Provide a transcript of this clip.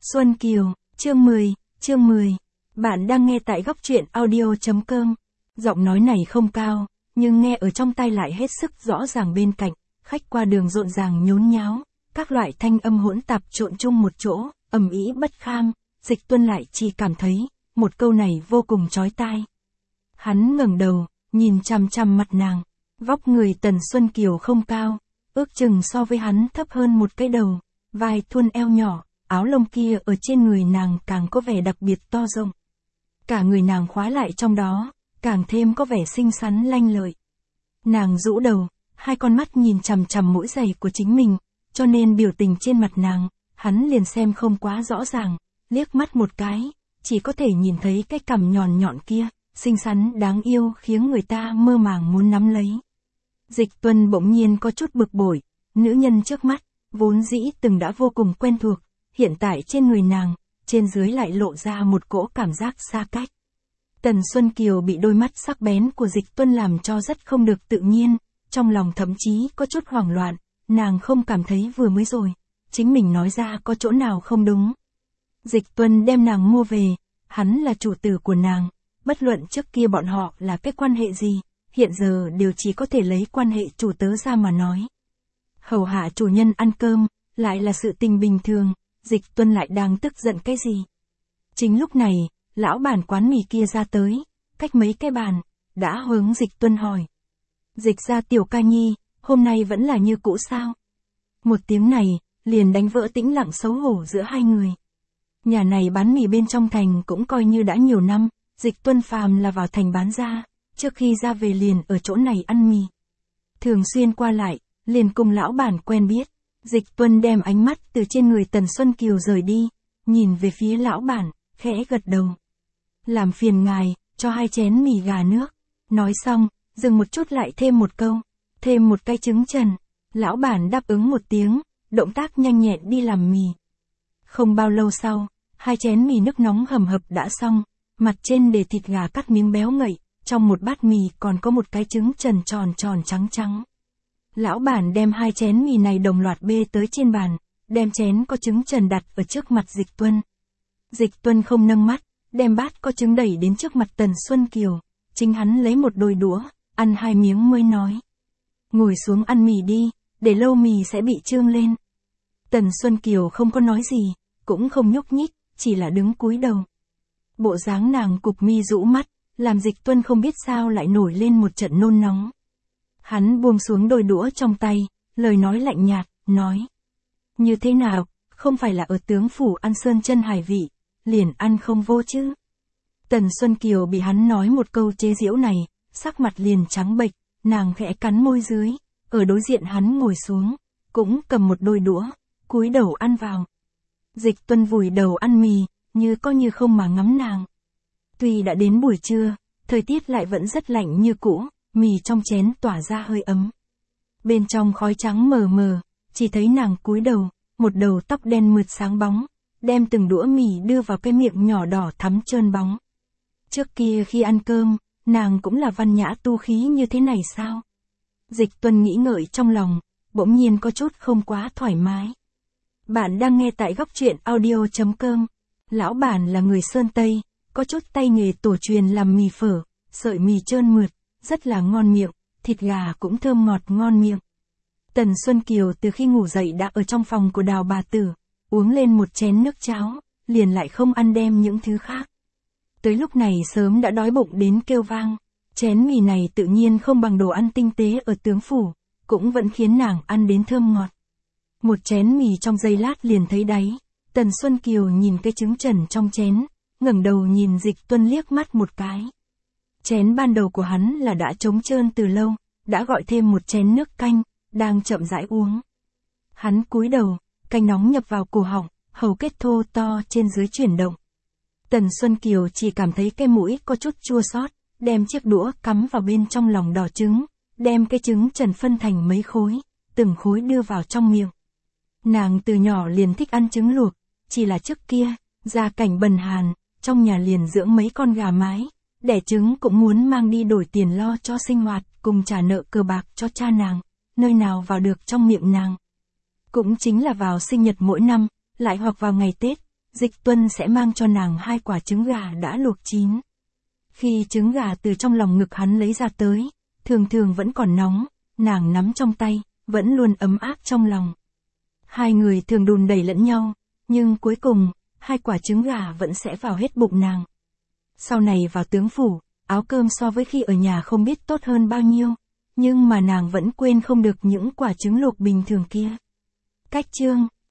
Xuân Kiều, chương 10. Bạn đang nghe tại góc truyện audio.com. Giọng nói này không cao, nhưng nghe ở trong tai lại hết sức rõ ràng. Bên cạnh, khách qua đường rộn ràng nhốn nháo, các loại thanh âm hỗn tạp trộn chung một chỗ, ầm ĩ bất kham. Dịch Tuân lại chỉ cảm thấy, một câu này vô cùng chói tai. Hắn ngẩng đầu, nhìn chằm chằm mặt nàng. Vóc người Tần Xuân Kiều không cao, ước chừng so với hắn thấp hơn một cái đầu, vai thuôn eo nhỏ, áo lông kia ở trên người nàng càng có vẻ đặc biệt to rộng. Cả người nàng khóa lại trong đó, càng thêm có vẻ xinh xắn lanh lợi. Nàng rũ đầu, hai con mắt nhìn chằm chằm mũi giày của chính mình, cho nên biểu tình trên mặt nàng, hắn liền xem không quá rõ ràng, liếc mắt một cái, chỉ có thể nhìn thấy cái cằm nhọn nhọn kia, xinh xắn đáng yêu khiến người ta mơ màng muốn nắm lấy. Dịch Tuân bỗng nhiên có chút bực bội, nữ nhân trước mắt, vốn dĩ từng đã vô cùng quen thuộc, hiện tại trên người nàng, trên dưới lại lộ ra một cỗ cảm giác xa cách. Tần Xuân Kiều bị đôi mắt sắc bén của Dịch Tuân làm cho rất không được tự nhiên, trong lòng thậm chí có chút hoảng loạn, nàng không cảm thấy vừa mới rồi, chính mình nói ra có chỗ nào không đúng. Dịch Tuân đem nàng mua về, hắn là chủ tử của nàng, bất luận trước kia bọn họ là cái quan hệ gì, hiện giờ đều chỉ có thể lấy quan hệ chủ tớ ra mà nói. Hầu hạ chủ nhân ăn cơm, lại là sự tình bình thường, Dịch Tuân lại đang tức giận cái gì. Chính lúc này, lão bản quán mì kia ra tới, cách mấy cái bàn, đã hướng Dịch Tuân hỏi. Dịch ra tiểu ca nhi, hôm nay vẫn là như cũ sao? Một tiếng này, liền đánh vỡ tĩnh lặng xấu hổ giữa hai người. Nhà này bán mì bên trong thành cũng coi như đã nhiều năm, Dịch Tuân phàm là vào thành bán ra, trước khi ra về liền ở chỗ này ăn mì. Thường xuyên qua lại, liền cùng lão bản quen biết. Dịch Tuân đem ánh mắt từ trên người Tần Xuân Kiều rời đi, nhìn về phía lão bản, khẽ gật đầu. Làm phiền ngài, cho 2 chén mì gà nước. Nói xong, dừng một chút lại thêm một câu, thêm một cái trứng trần. Lão bản đáp ứng một tiếng, động tác nhanh nhẹn đi làm mì. Không bao lâu sau, 2 chén mì nước nóng hầm hập đã xong, mặt trên để thịt gà cắt miếng béo ngậy, trong một bát mì còn có một cái trứng trần tròn tròn trắng trắng. Lão bản đem 2 chén mì này đồng loạt bê tới trên bàn, đem chén có trứng trần đặt ở trước mặt Dịch Tuân. Dịch Tuân không nâng mắt, đem bát có trứng đẩy đến trước mặt Tần Xuân Kiều, chính hắn lấy một đôi đũa, ăn 2 miếng mới nói. Ngồi xuống ăn mì đi, để lâu mì sẽ bị trương lên. Tần Xuân Kiều không có nói gì, cũng không nhúc nhích, chỉ là đứng cúi đầu. Bộ dáng nàng cụp mi rũ mắt, làm Dịch Tuân không biết sao lại nổi lên một trận nôn nóng. Hắn buông xuống đôi đũa trong tay, lời nói lạnh nhạt, nói. Như thế nào, không phải là ở tướng phủ ăn sơn chân hải vị, liền ăn không vô chứ. Tần Xuân Kiều bị hắn nói một câu chế giễu này, sắc mặt liền trắng bệch, nàng khẽ cắn môi dưới, ở đối diện hắn ngồi xuống, cũng cầm một đôi đũa, cúi đầu ăn vào. Dịch Tuân vùi đầu ăn mì, như có như không mà ngắm nàng. Tuy đã đến buổi trưa, thời tiết lại vẫn rất lạnh như cũ. Mì trong chén tỏa ra hơi ấm. Bên trong khói trắng mờ mờ, chỉ thấy nàng cúi đầu, một đầu tóc đen mượt sáng bóng, đem từng đũa mì đưa vào cái miệng nhỏ đỏ thắm trơn bóng. Trước kia khi ăn cơm, nàng cũng là văn nhã tu khí như thế này sao? Dịch Tuân nghĩ ngợi trong lòng, bỗng nhiên có chút không quá thoải mái. Bạn đang nghe tại góc truyện audio.com. Lão bản là người Sơn Tây, có chút tay nghề tổ truyền làm mì phở, sợi mì trơn mượt, rất là ngon miệng, thịt gà cũng thơm ngọt ngon miệng. Tần Xuân Kiều từ khi ngủ dậy đã ở trong phòng của Đào bà tử, uống lên một chén nước cháo, liền lại không ăn đem những thứ khác. Tới lúc này sớm đã đói bụng đến kêu vang, chén mì này tự nhiên không bằng đồ ăn tinh tế ở tướng phủ, cũng vẫn khiến nàng ăn đến thơm ngọt. Một chén mì trong giây lát liền thấy đáy, Tần Xuân Kiều nhìn cái trứng trần trong chén, ngẩng đầu nhìn Dịch Tuân liếc mắt một cái. Chén ban đầu của hắn là đã trống trơn từ lâu, đã gọi thêm một chén nước canh, đang chậm rãi uống. Hắn cúi đầu, canh nóng nhập vào cổ họng, hầu kết thô to trên dưới chuyển động. Tần Xuân Kiều chỉ cảm thấy cái mũi có chút chua xót, đem chiếc đũa cắm vào bên trong lòng đỏ trứng, đem cái trứng trần phân thành mấy khối, từng khối đưa vào trong miệng. Nàng từ nhỏ liền thích ăn trứng luộc, chỉ là trước kia, gia cảnh bần hàn, trong nhà liền dưỡng mấy con gà mái. Đẻ trứng cũng muốn mang đi đổi tiền lo cho sinh hoạt, cùng trả nợ cờ bạc cho cha nàng, nơi nào vào được trong miệng nàng. Cũng chính là vào sinh nhật mỗi năm, lại hoặc vào ngày Tết, Dịch Tuân sẽ mang cho nàng 2 quả trứng gà đã luộc chín. Khi trứng gà từ trong lòng ngực hắn lấy ra tới, thường thường vẫn còn nóng, nàng nắm trong tay, vẫn luôn ấm áp trong lòng. Hai người thường đùn đẩy lẫn nhau, nhưng cuối cùng, 2 quả trứng gà vẫn sẽ vào hết bụng nàng. Sau này vào tướng phủ, áo cơm so với khi ở nhà không biết tốt hơn bao nhiêu, nhưng mà nàng vẫn quên không được những quả trứng luộc bình thường kia. Cách chương